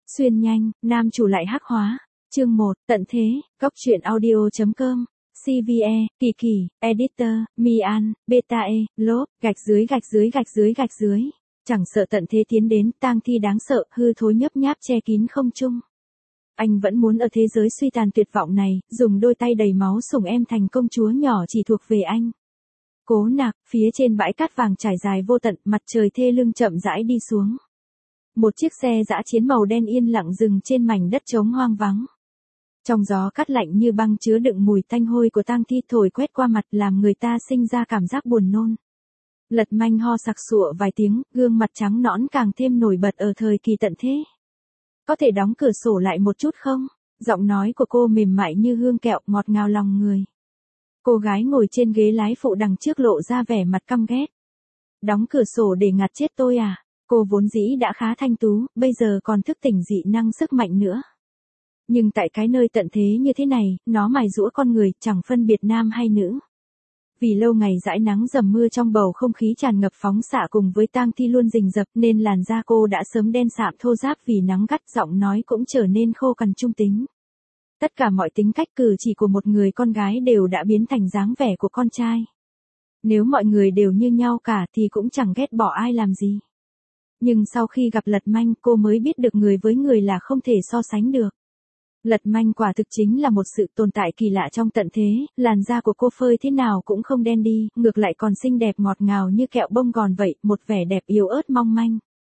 Xuyên nhanh, nam chủ lại hắc hóa. Chương 1, tận thế, góc truyện audio.com, CVE, Kỳ Kỳ, Editor, Mian, Betae, Lốp, gạch dưới. Chẳng sợ tận thế tiến đến, tang thi đáng sợ, hư thối nhấp nháp che kín không trung. Anh vẫn muốn ở thế giới suy tàn tuyệt vọng này, dùng đôi tay đầy máu sủng em thành công chúa nhỏ chỉ thuộc về anh. Cố Nặc, phía trên bãi cát vàng trải dài vô tận, mặt trời thê lưng chậm rãi đi xuống. Một chiếc xe dã chiến màu đen yên lặng dừng trên mảnh đất trống hoang vắng. Trong gió cát lạnh như băng chứa đựng mùi tanh hôi của tang thi thổi quét qua mặt làm người ta sinh ra cảm giác buồn nôn. Lật Manh ho sặc sụa vài tiếng, gương mặt trắng nõn càng thêm nổi bật ở thời kỳ tận thế. Có thể đóng cửa sổ lại một chút không? Giọng nói của cô mềm mại như hương kẹo, ngọt ngào lòng người. Cô gái ngồi trên ghế lái phụ đằng trước lộ ra vẻ mặt căm ghét. Đóng cửa sổ để ngạt chết tôi à? Cô vốn dĩ đã khá thanh tú, bây giờ còn thức tỉnh dị năng sức mạnh nữa. Nhưng tại cái nơi tận thế như thế này, nó mài giũa con người, chẳng phân biệt nam hay nữ. Vì lâu ngày dãi nắng dầm mưa trong bầu không khí tràn ngập phóng xạ cùng với tang thi luôn rình rập nên làn da cô đã sớm đen sạm thô ráp vì nắng gắt, giọng nói cũng trở nên khô cằn trung tính. Tất cả mọi tính cách cử chỉ của một người con gái đều đã biến thành dáng vẻ của con trai. Nếu mọi người đều như nhau cả thì cũng chẳng ghét bỏ ai làm gì. Nhưng sau khi gặp Lật Manh cô mới biết được người với người là không thể so sánh được. Lật Manh quả thực chính là một sự tồn tại kỳ lạ trong tận thế, làn da của cô phơi thế nào cũng không đen đi, ngược lại còn xinh đẹp ngọt ngào như kẹo bông gòn vậy, một vẻ đẹp yếu ớt mong manh.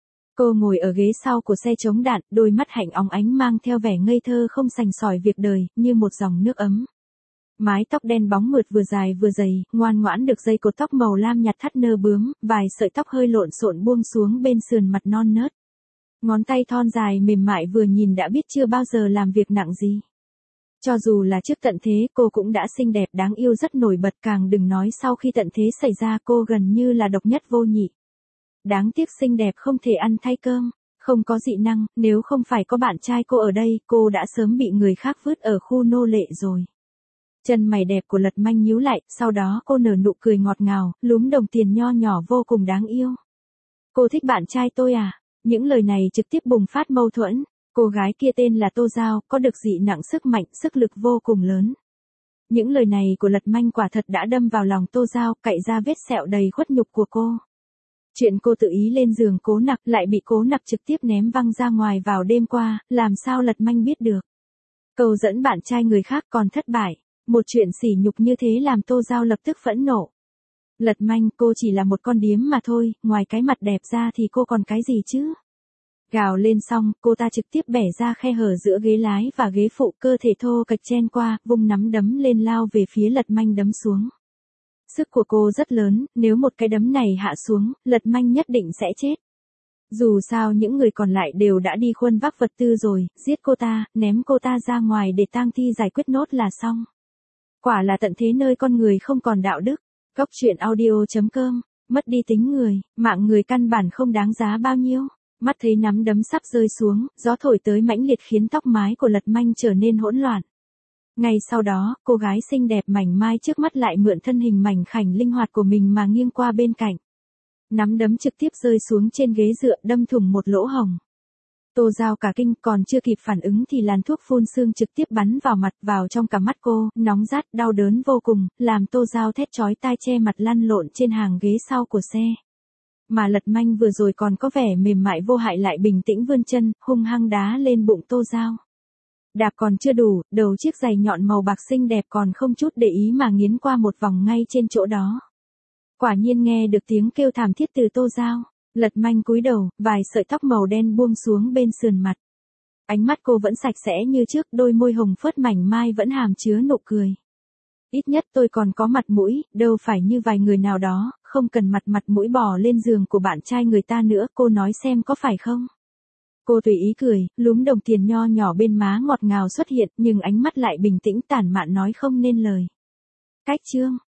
Cô ngồi ở ghế sau của xe chống đạn, đôi mắt hạnh óng ánh mang theo vẻ ngây thơ không sành sỏi việc đời, như một dòng nước ấm. Mái tóc đen bóng mượt vừa dài vừa dày, ngoan ngoãn được dây cột tóc màu lam nhạt thắt nơ bướm, vài sợi tóc hơi lộn xộn buông xuống bên sườn mặt non nớt. Ngón tay thon dài mềm mại vừa nhìn đã biết chưa bao giờ làm việc nặng gì. Cho dù là trước tận thế cô cũng đã xinh đẹp đáng yêu rất nổi bật, càng đừng nói sau khi tận thế xảy ra cô gần như là độc nhất vô nhị. Đáng tiếc xinh đẹp không thể ăn thay cơm, không có dị năng, nếu không phải có bạn trai cô ở đây cô đã sớm bị người khác vứt ở khu nô lệ rồi. Chân mày đẹp của Lật Manh nhíu lại, sau đó cô nở nụ cười ngọt ngào, lúm đồng tiền nho nhỏ vô cùng đáng yêu. Cô thích bạn trai tôi à? Những lời này trực tiếp bùng phát mâu thuẫn. Cô gái kia tên là Tô Giao, có được dị nặng sức mạnh, sức lực vô cùng lớn. Những lời này của Lật Manh quả thật đã đâm vào lòng Tô Giao, cạy ra vết sẹo đầy khuất nhục của cô. Chuyện cô tự ý lên giường Cố Nặc lại bị Cố Nặc trực tiếp ném văng ra ngoài vào đêm qua, làm sao Lật Manh biết được. Câu dẫn bạn trai người khác còn thất bại. Một chuyện sỉ nhục như thế làm Tô Giao lập tức phẫn nộ. Lật Manh, cô chỉ là một con điếm mà thôi, ngoài cái mặt đẹp ra thì cô còn cái gì chứ? Gào lên xong, cô ta trực tiếp bẻ ra khe hở giữa ghế lái và ghế phụ, cơ thể thô kệch chen qua, vung nắm đấm lên lao về phía Lật Manh đấm xuống. Sức của cô rất lớn, nếu một cái đấm này hạ xuống, Lật Manh nhất định sẽ chết. Dù sao những người còn lại đều đã đi khuân vác vật tư rồi, giết cô ta, ném cô ta ra ngoài để tang thi giải quyết nốt là xong. Quả là tận thế nơi con người không còn đạo đức. Góc truyện audio.com, mất đi tính người, mạng người căn bản không đáng giá bao nhiêu. Mắt thấy nắm đấm sắp rơi xuống, gió thổi tới mãnh liệt khiến tóc mái của Lật Manh trở nên hỗn loạn. Ngay sau đó, cô gái xinh đẹp mảnh mai trước mắt lại mượn thân hình mảnh khảnh linh hoạt của mình mà nghiêng qua bên cạnh. Nắm đấm trực tiếp rơi xuống trên ghế dựa đâm thủng một lỗ hổng. Tô Giao cả kinh, còn chưa kịp phản ứng thì làn thuốc phun sương trực tiếp bắn vào mặt, vào trong cả mắt cô, nóng rát, đau đớn vô cùng, làm Tô Giao thét chói tai che mặt lăn lộn trên hàng ghế sau của xe. Mà Lật Manh vừa rồi còn có vẻ mềm mại vô hại lại bình tĩnh vươn chân, hung hăng đá lên bụng Tô Giao. Đạp còn chưa đủ, đầu chiếc giày nhọn màu bạc xinh đẹp còn không chút để ý mà nghiến qua một vòng ngay trên chỗ đó. Quả nhiên nghe được tiếng kêu thảm thiết từ Tô Giao. Lật Manh cúi đầu, vài sợi tóc màu đen buông xuống bên sườn mặt. Ánh mắt cô vẫn sạch sẽ như trước, đôi môi hồng phớt mảnh mai vẫn hàm chứa nụ cười. Ít nhất tôi còn có mặt mũi, đâu phải như vài người nào đó, không cần mặt mũi bỏ lên giường của bạn trai người ta nữa, cô nói xem có phải không? Cô tùy ý cười, lúm đồng tiền nho nhỏ bên má ngọt ngào xuất hiện, nhưng ánh mắt lại bình tĩnh tản mạn nói không nên lời. Cách chương.